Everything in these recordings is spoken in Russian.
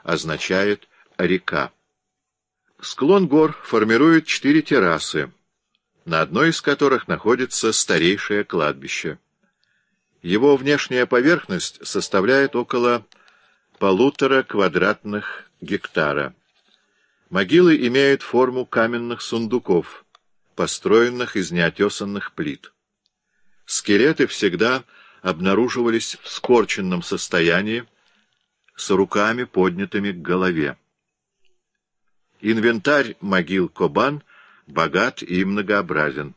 означает «река». Склон гор формирует 4 террасы, на одной из которых находится старейшее кладбище. Его внешняя поверхность составляет около 1,5 квадратных гектара. Могилы имеют форму каменных сундуков, построенных из неотесанных плит. Скелеты всегда обнаруживались в скорченном состоянии, с руками поднятыми к голове. Инвентарь могил Кобан богат и многообразен.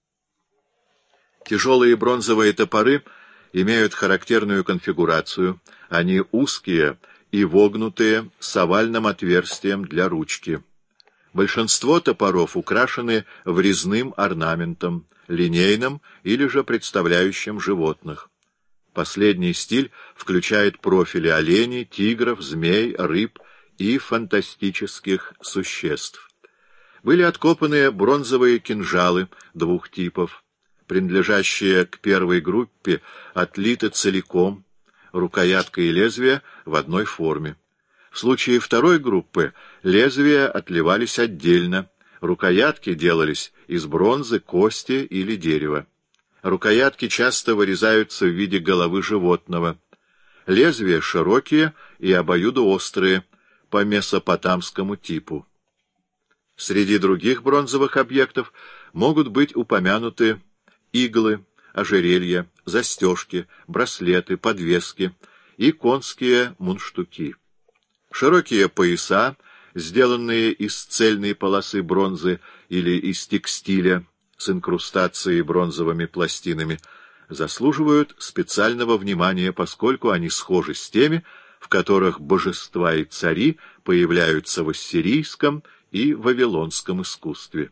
Тяжелые бронзовые топоры имеют характерную конфигурацию, они узкие и вогнутые с овальным отверстием для ручки. Большинство топоров украшены врезным орнаментом, линейным или же представляющим животных. Последний стиль включает профили оленей, тигров, змей, рыб и фантастических существ. Были откопаны бронзовые кинжалы 2 типов, принадлежащие к первой группе, отлиты целиком, рукоятка и лезвие в одной форме. В случае второй группы лезвия отливались отдельно, рукоятки делались из бронзы, кости или дерева. Рукоятки часто вырезаются в виде головы животного. Лезвия широкие и обоюдоострые, по месопотамскому типу. Среди других бронзовых объектов могут быть упомянуты иглы, ожерелья, застежки, браслеты, подвески и конские мундштуки. Широкие пояса, сделанные из цельной полосы бронзы или из текстиля с инкрустацией бронзовыми пластинами, заслуживают специального внимания, поскольку они схожи с теми, в которых божества и цари появляются в ассирийском и вавилонском искусстве.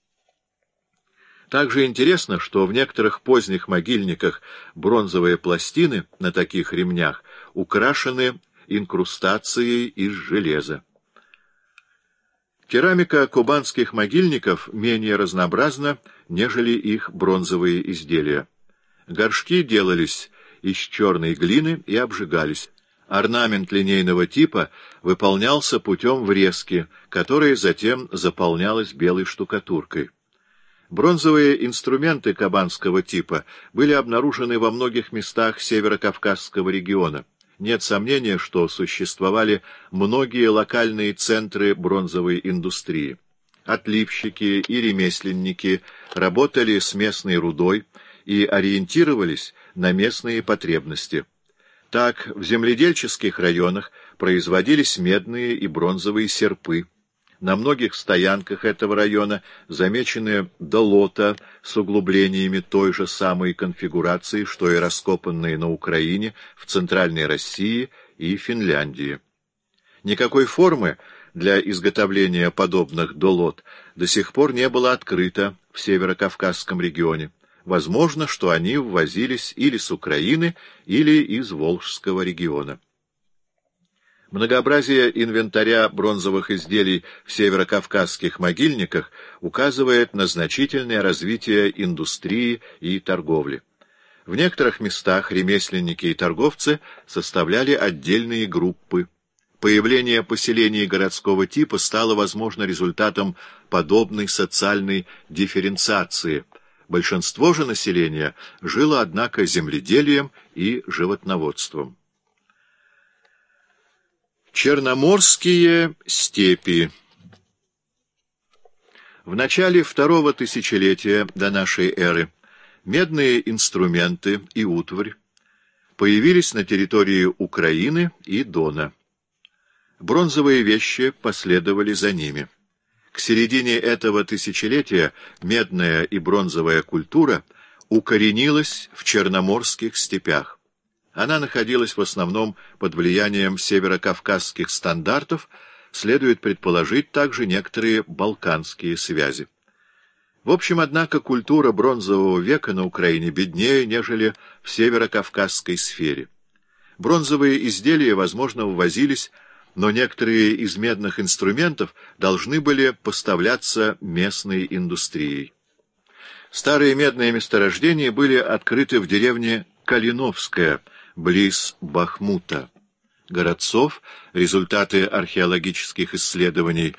Также интересно, что в некоторых поздних могильниках бронзовые пластины на таких ремнях украшены инкрустацией из железа. Керамика кубанских могильников менее разнообразна, нежели их бронзовые изделия. Горшки делались из черной глины и обжигались. Орнамент линейного типа выполнялся путем врезки, которая затем заполнялась белой штукатуркой. Бронзовые инструменты кабанского типа были обнаружены во многих местах северокавказского региона. Нет сомнения, что существовали многие локальные центры бронзовой индустрии. Отливщики и ремесленники работали с местной рудой и ориентировались на местные потребности. Так, в земледельческих районах производились медные и бронзовые серпы. На многих стоянках этого района замечены долота с углублениями той же самой конфигурации, что и раскопанные на Украине, в Центральной России и Финляндии. Никакой формы для изготовления подобных долот до сих пор не было открыто в Северокавказском регионе. Возможно, что они ввозились или с Украины, или из Волжского региона. Многообразие инвентаря бронзовых изделий в северокавказских могильниках указывает на значительное развитие индустрии и торговли. В некоторых местах ремесленники и торговцы составляли отдельные группы. Появление поселений городского типа стало, возможно, результатом подобной социальной дифференциации. Большинство же населения жило, однако, земледелием и животноводством. Черноморские степи. В начале 2-го тысячелетия до нашей эры медные инструменты и утварь появились на территории Украины и Дона. Бронзовые вещи последовали за ними. К середине этого тысячелетия медная и бронзовая культура укоренилась в черноморских степях. Она находилась в основном под влиянием северокавказских стандартов, следует предположить также некоторые балканские связи. В общем, однако, культура бронзового века на Украине беднее, нежели в северокавказской сфере. Бронзовые изделия, возможно, ввозились, но некоторые из медных инструментов должны были поставляться местной индустрией. Старые медные месторождения были открыты в деревне Калиновская, близ Бахмута. городцов, результаты археологических исследований